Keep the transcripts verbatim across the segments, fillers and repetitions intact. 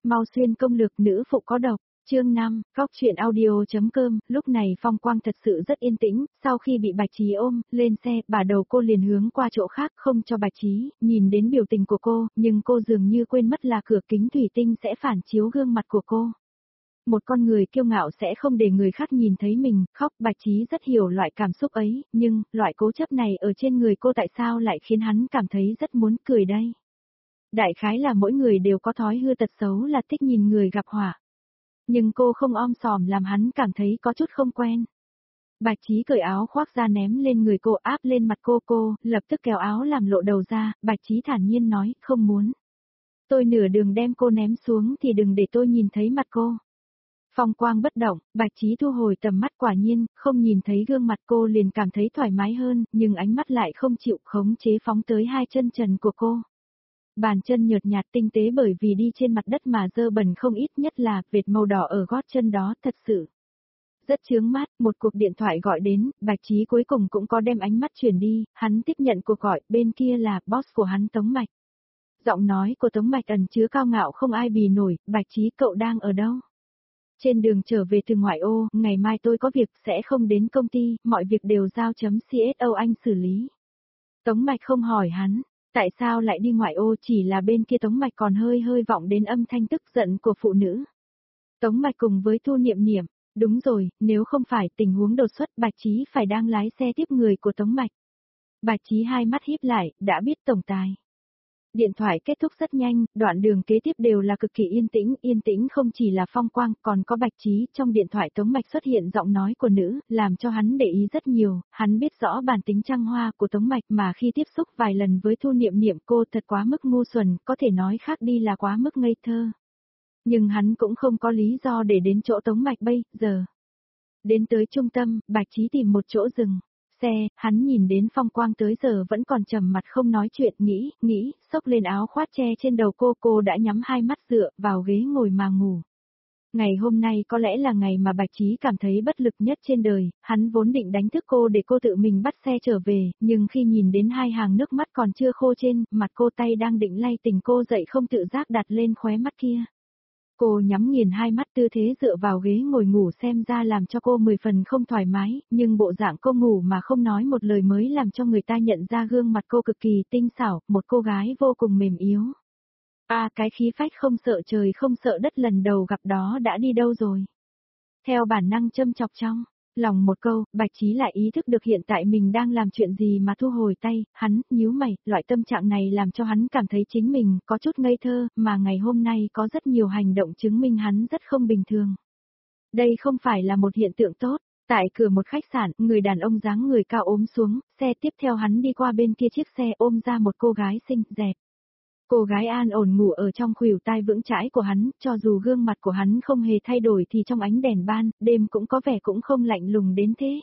Mau xuyên công lược nữ phụ có độc, chương năm, góc truyện audio.com, lúc này Phong Quang thật sự rất yên tĩnh, sau khi bị Bạch Trí ôm, lên xe, bà đầu cô liền hướng qua chỗ khác không cho Bạch Trí, nhìn đến biểu tình của cô, nhưng cô dường như quên mất là cửa kính thủy tinh sẽ phản chiếu gương mặt của cô. Một con người kiêu ngạo sẽ không để người khác nhìn thấy mình, khóc, Bạch Trí rất hiểu loại cảm xúc ấy, nhưng, loại cố chấp này ở trên người cô tại sao lại khiến hắn cảm thấy rất muốn cười đây? Đại khái là mỗi người đều có thói hư tật xấu là thích nhìn người gặp họa. Nhưng cô không om sòm làm hắn cảm thấy có chút không quen. Bạch Trí cởi áo khoác ra ném lên người cô áp lên mặt cô cô, lập tức kéo áo làm lộ đầu ra, Bạch Trí thản nhiên nói, không muốn. Tôi nửa đường đem cô ném xuống thì đừng để tôi nhìn thấy mặt cô. Phong Quang bất động, Bạch Trí thu hồi tầm mắt quả nhiên, không nhìn thấy gương mặt cô liền cảm thấy thoải mái hơn, nhưng ánh mắt lại không chịu khống chế phóng tới hai chân trần của cô. Bàn chân nhợt nhạt tinh tế bởi vì đi trên mặt đất mà dơ bẩn không ít, nhất là vệt màu đỏ ở gót chân đó thật sự rất chướng mắt. Một cuộc điện thoại gọi đến, Bạch Trí cuối cùng cũng có đem ánh mắt chuyển đi, hắn tiếp nhận cuộc gọi, bên kia là boss của hắn Tống Mạch. Giọng nói của Tống Mạch ẩn chứa cao ngạo không ai bì nổi, Bạch Trí cậu đang ở đâu? Trên đường trở về từ ngoại ô, ngày mai tôi có việc sẽ không đến công ty, mọi việc đều giao chấm xê ét o anh xử lý. Tống Mạch không hỏi hắn. Tại sao lại đi ngoại ô, chỉ là bên kia Tống Mạch còn hơi hơi vọng đến âm thanh tức giận của phụ nữ. Tống Mạch cùng với Thu Niệm Niệm, đúng rồi, nếu không phải tình huống đột xuất Bạch Trí phải đang lái xe tiếp người của Tống Mạch. Bạch Trí hai mắt híp lại, đã biết tổng tài. Điện thoại kết thúc rất nhanh, đoạn đường kế tiếp đều là cực kỳ yên tĩnh, yên tĩnh không chỉ là Phong Quang, còn có Bạch Trí, trong điện thoại Tống Mạch xuất hiện giọng nói của nữ, làm cho hắn để ý rất nhiều, hắn biết rõ bản tính trăng hoa của Tống Mạch mà khi tiếp xúc vài lần với Thu Niệm Niệm cô thật quá mức ngu xuẩn, có thể nói khác đi là quá mức ngây thơ. Nhưng hắn cũng không có lý do để đến chỗ Tống Mạch bây giờ. Đến tới trung tâm, Bạch Trí tìm một chỗ dừng xe, hắn nhìn đến Phong Quang tới giờ vẫn còn trầm mặt không nói chuyện, nghĩ, nghĩ, xốc lên áo khoác che trên đầu cô, cô đã nhắm hai mắt dựa vào ghế ngồi mà ngủ. Ngày hôm nay có lẽ là ngày mà Bạch Trí cảm thấy bất lực nhất trên đời, hắn vốn định đánh thức cô để cô tự mình bắt xe trở về, nhưng khi nhìn đến hai hàng nước mắt còn chưa khô trên mặt cô, tay đang định lay tỉnh cô dậy không tự giác đặt lên khóe mắt kia. Cô nhắm nghiền hai mắt, tư thế dựa vào ghế ngồi ngủ xem ra làm cho cô mười phần không thoải mái, nhưng bộ dạng cô ngủ mà không nói một lời mới làm cho người ta nhận ra gương mặt cô cực kỳ tinh xảo, một cô gái vô cùng mềm yếu. À, cái khí phách không sợ trời không sợ đất lần đầu gặp đó đã đi đâu rồi? Theo bản năng châm chọc trong lòng một câu, Bạch Trí lại ý thức được hiện tại mình đang làm chuyện gì mà thu hồi tay, hắn, nhíu mày, loại tâm trạng này làm cho hắn cảm thấy chính mình có chút ngây thơ, mà ngày hôm nay có rất nhiều hành động chứng minh hắn rất không bình thường. Đây không phải là một hiện tượng tốt. Tại cửa một khách sạn, người đàn ông dáng người cao ốm xuống, xe tiếp theo hắn đi qua bên kia chiếc xe ôm ra một cô gái xinh đẹp. Cô gái an ổn ngủ ở trong khuỷu tay vững chãi của hắn, cho dù gương mặt của hắn không hề thay đổi thì trong ánh đèn ban, đêm cũng có vẻ cũng không lạnh lùng đến thế.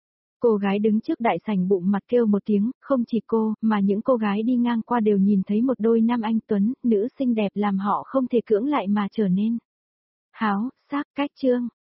Cô gái đứng trước đại sảnh bụng mặt kêu một tiếng, không chỉ cô, mà những cô gái đi ngang qua đều nhìn thấy một đôi nam anh tuấn, nữ xinh đẹp làm họ không thể cưỡng lại mà trở nên háo, sắc, cách trương.